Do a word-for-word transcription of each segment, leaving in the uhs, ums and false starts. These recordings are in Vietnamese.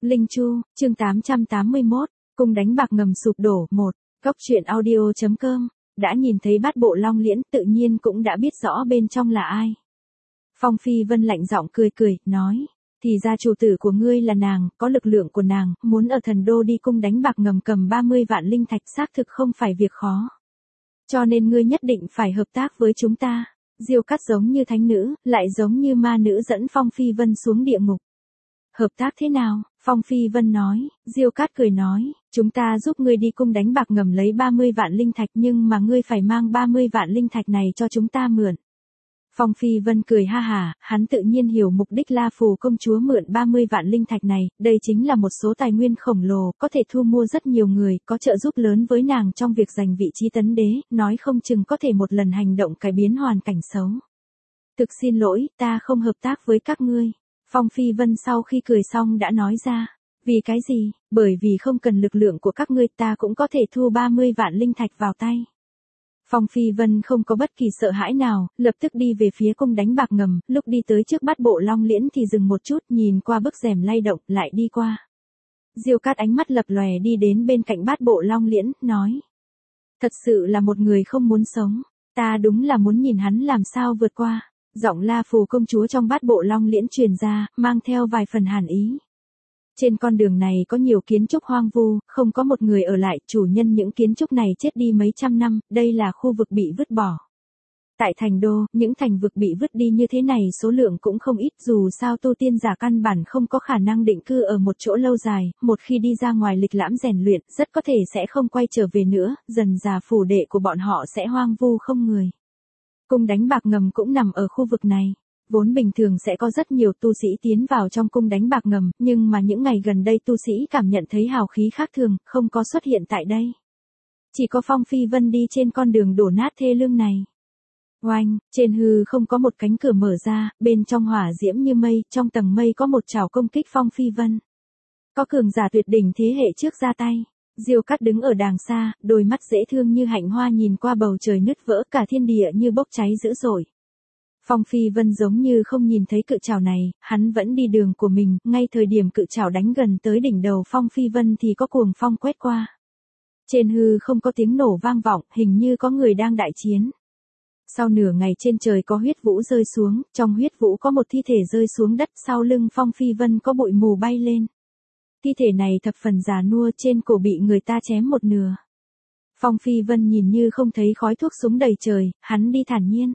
Linh Chu, chương tám trăm tám mươi mốt, cung đánh bạc ngầm sụp đổ, một, góc truyện audio.com, đã nhìn thấy bát bộ long liễn tự nhiên cũng đã biết rõ bên trong là ai. Phong Phi Vân lạnh giọng cười cười, nói, thì ra chủ tử của ngươi là nàng, có lực lượng của nàng, muốn ở thần đô đi cung đánh bạc ngầm cầm ba mươi vạn linh thạch xác thực không phải việc khó. Cho nên ngươi nhất định phải hợp tác với chúng ta. Diêu Cát giống như thánh nữ, lại giống như ma nữ dẫn Phong Phi Vân xuống địa ngục. Hợp tác thế nào? Phong Phi Vân nói. Diêu Cát cười nói, chúng ta giúp ngươi đi cung đánh bạc ngầm lấy ba mươi vạn linh thạch nhưng mà ngươi phải mang ba mươi vạn linh thạch này cho chúng ta mượn. Phong Phi Vân cười ha hả, hắn tự nhiên hiểu mục đích La Phù công chúa mượn ba mươi vạn linh thạch này, đây chính là một số tài nguyên khổng lồ, có thể thu mua rất nhiều người, có trợ giúp lớn với nàng trong việc giành vị trí tấn đế, nói không chừng có thể một lần hành động cải biến hoàn cảnh xấu. Thực xin lỗi, ta không hợp tác với các ngươi. Phong Phi Vân sau khi cười xong đã nói ra, vì cái gì? Bởi vì không cần lực lượng của các ngươi ta cũng có thể thu ba mươi vạn linh thạch vào tay. Phong Phi Vân không có bất kỳ sợ hãi nào, lập tức đi về phía cung đánh bạc ngầm, lúc đi tới trước bát bộ long liễn thì dừng một chút, nhìn qua bức rèm lay động, lại đi qua. Diêu Cát ánh mắt lập lòe đi đến bên cạnh bát bộ long liễn, nói. Thật sự là một người không muốn sống, ta đúng là muốn nhìn hắn làm sao vượt qua. Giọng La Phù công chúa trong bát bộ long liễn truyền ra, mang theo vài phần hàn ý. Trên con đường này có nhiều kiến trúc hoang vu, không có một người ở lại, chủ nhân những kiến trúc này chết đi mấy trăm năm, đây là khu vực bị vứt bỏ. Tại thành đô, những thành vực bị vứt đi như thế này số lượng cũng không ít, dù sao tu tiên giả căn bản không có khả năng định cư ở một chỗ lâu dài, một khi đi ra ngoài lịch lãm rèn luyện, rất có thể sẽ không quay trở về nữa, dần dà phủ đệ của bọn họ sẽ hoang vu không người. Cung đánh bạc ngầm cũng nằm ở khu vực này. Vốn bình thường sẽ có rất nhiều tu sĩ tiến vào trong cung đánh bạc ngầm, nhưng mà những ngày gần đây tu sĩ cảm nhận thấy hào khí khác thường, không có xuất hiện tại đây. Chỉ có Phong Phi Vân đi trên con đường đổ nát thê lương này. Oanh, trên hư không có một cánh cửa mở ra, bên trong hỏa diễm như mây, trong tầng mây có một trảo công kích Phong Phi Vân. Có cường giả tuyệt đỉnh thế hệ trước ra tay. Diêu Cát đứng ở đàng xa, đôi mắt dễ thương như hạnh hoa nhìn qua bầu trời nứt vỡ, cả thiên địa như bốc cháy dữ dội. Phong Phi Vân giống như không nhìn thấy cự trảo này, hắn vẫn đi đường của mình, ngay thời điểm cự trảo đánh gần tới đỉnh đầu Phong Phi Vân thì có cuồng phong quét qua. Trên hư không có tiếng nổ vang vọng, hình như có người đang đại chiến. Sau nửa ngày trên trời có huyết vũ rơi xuống, trong huyết vũ có một thi thể rơi xuống đất, sau lưng Phong Phi Vân có bụi mù bay lên. Thi thể này thập phần già nua, trên cổ bị người ta chém một nửa. Phong Phi Vân nhìn như không thấy khói thuốc súng đầy trời, hắn đi thản nhiên.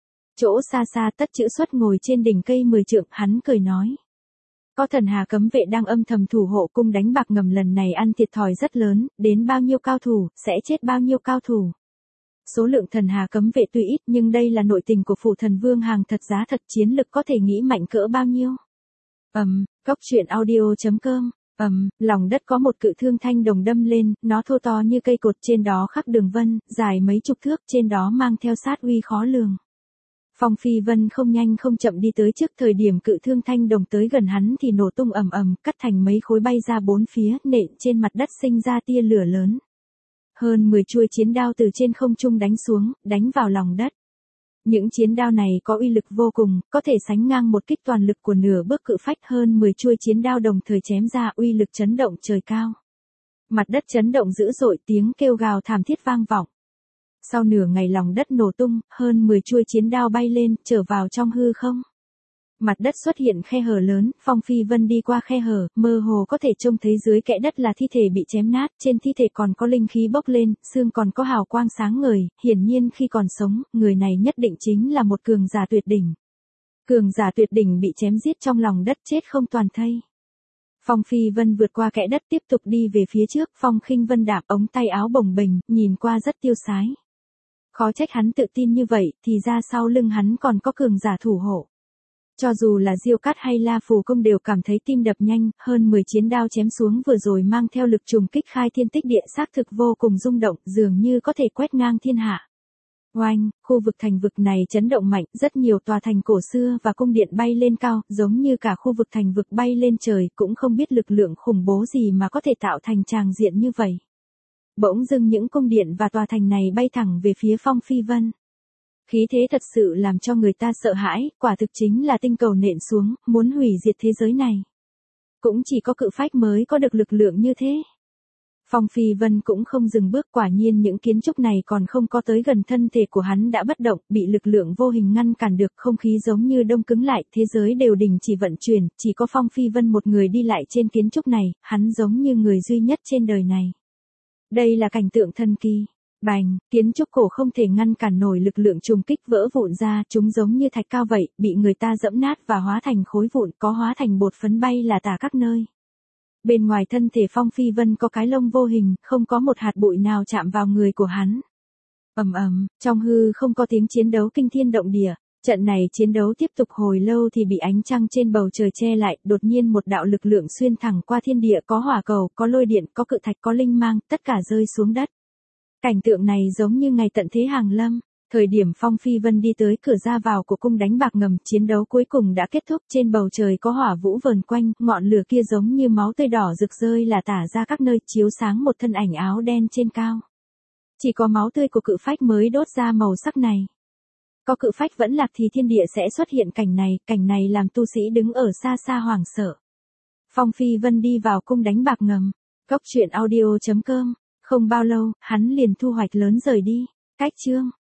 Chỗ xa xa Tất Chữ Xuất ngồi trên đỉnh cây mười trượng, hắn cười nói. Có thần hà cấm vệ đang âm thầm thủ hộ cung đánh bạc ngầm lần này ăn thiệt thòi rất lớn, đến bao nhiêu cao thủ, sẽ chết bao nhiêu cao thủ. Số lượng thần hà cấm vệ tuy ít nhưng đây là nội tình của phủ thần vương hàng thật giá thật, chiến lực có thể nghĩ mạnh cỡ bao nhiêu. Ầm, um, góc truyện audio.com. Ầm, um, lòng đất có một cự thương thanh đồng đâm lên, nó thô to như cây cột, trên đó khắc đường vân, dài mấy chục thước, trên đó mang theo sát uy khó lường. Phong Phi Vân không nhanh không chậm đi tới trước, thời điểm cự thương thanh đồng tới gần hắn thì nổ tung ầm ầm, cắt thành mấy khối bay ra bốn phía, nện trên mặt đất sinh ra tia lửa lớn. Hơn mười chuôi chiến đao từ trên không trung đánh xuống, đánh vào lòng đất. Những chiến đao này có uy lực vô cùng, có thể sánh ngang một kích toàn lực của nửa bước cự phách, hơn mười chuôi chiến đao đồng thời chém ra, uy lực chấn động trời cao. Mặt đất chấn động dữ dội, tiếng kêu gào thảm thiết vang vọng. Sau nửa ngày lòng đất nổ tung, hơn mười chuôi chiến đao bay lên, trở vào trong hư không. Mặt đất xuất hiện khe hở lớn, Phong Phi Vân đi qua khe hở, mơ hồ có thể trông thấy dưới kẽ đất là thi thể bị chém nát, trên thi thể còn có linh khí bốc lên, xương còn có hào quang sáng ngời, hiển nhiên khi còn sống, người này nhất định chính là một cường giả tuyệt đỉnh. Cường giả tuyệt đỉnh bị chém giết trong lòng đất, chết không toàn thây. Phong Phi Vân vượt qua kẽ đất tiếp tục đi về phía trước, Phong Khinh Vân đạp, ống tay áo bồng bềnh, nhìn qua rất tiêu sái. Khó trách hắn tự tin như vậy, thì ra sau lưng hắn còn có cường giả thủ hộ. Cho dù là Diêu Cát hay La Phù công đều cảm thấy tim đập nhanh, hơn mười chiến đao chém xuống vừa rồi mang theo lực trùng kích khai thiên tích địa, xác thực vô cùng rung động, dường như có thể quét ngang thiên hạ. Oanh, khu vực thành vực này chấn động mạnh, rất nhiều tòa thành cổ xưa và cung điện bay lên cao, giống như cả khu vực thành vực bay lên trời, cũng không biết lực lượng khủng bố gì mà có thể tạo thành tràng diện như vậy. Bỗng dưng những cung điện và tòa thành này bay thẳng về phía Phong Phi Vân. Khí thế thật sự làm cho người ta sợ hãi, quả thực chính là tinh cầu nện xuống, muốn hủy diệt thế giới này. Cũng chỉ có cự phách mới có được lực lượng như thế. Phong Phi Vân cũng không dừng bước, quả nhiên những kiến trúc này còn không có tới gần thân thể của hắn đã bất động, bị lực lượng vô hình ngăn cản được, không khí giống như đông cứng lại, thế giới đều đình chỉ vận chuyển, chỉ có Phong Phi Vân một người đi lại trên kiến trúc này, hắn giống như người duy nhất trên đời này. Đây là cảnh tượng thần kỳ. Bành, kiến trúc cổ không thể ngăn cản nổi lực lượng trùng kích vỡ vụn ra, chúng giống như thạch cao vậy, bị người ta dẫm nát và hóa thành khối vụn, có hóa thành bột phấn bay là tả các nơi. Bên ngoài thân thể Phong Phi Vân có cái lông vô hình, không có một hạt bụi nào chạm vào người của hắn. Ầm ầm, trong hư không có tiếng chiến đấu kinh thiên động địa. Trận này chiến đấu tiếp tục hồi lâu thì bị ánh trăng trên bầu trời che lại, đột nhiên một đạo lực lượng xuyên thẳng qua thiên địa, có hỏa cầu, có lôi điện, có cự thạch, có linh mang, tất cả rơi xuống đất. Cảnh tượng này giống như ngày tận thế hàng lâm. Thời điểm Phong Phi Vân đi tới cửa ra vào của cung đánh bạc ngầm, chiến đấu cuối cùng đã kết thúc, trên bầu trời có hỏa vũ vờn quanh, ngọn lửa kia giống như máu tươi đỏ rực rơi là tả ra các nơi, chiếu sáng một thân ảnh áo đen trên cao. Chỉ có máu tươi của cự phách mới đốt ra màu sắc này. Có cự phách vẫn lạc thì thiên địa sẽ xuất hiện cảnh này, cảnh này làm tu sĩ đứng ở xa xa hoảng sợ. Phong Phi Vân đi vào cung đánh bạc ngầm. Cốc truyện audio chấm com. Không bao lâu, hắn liền thu hoạch lớn rời đi. Cách chương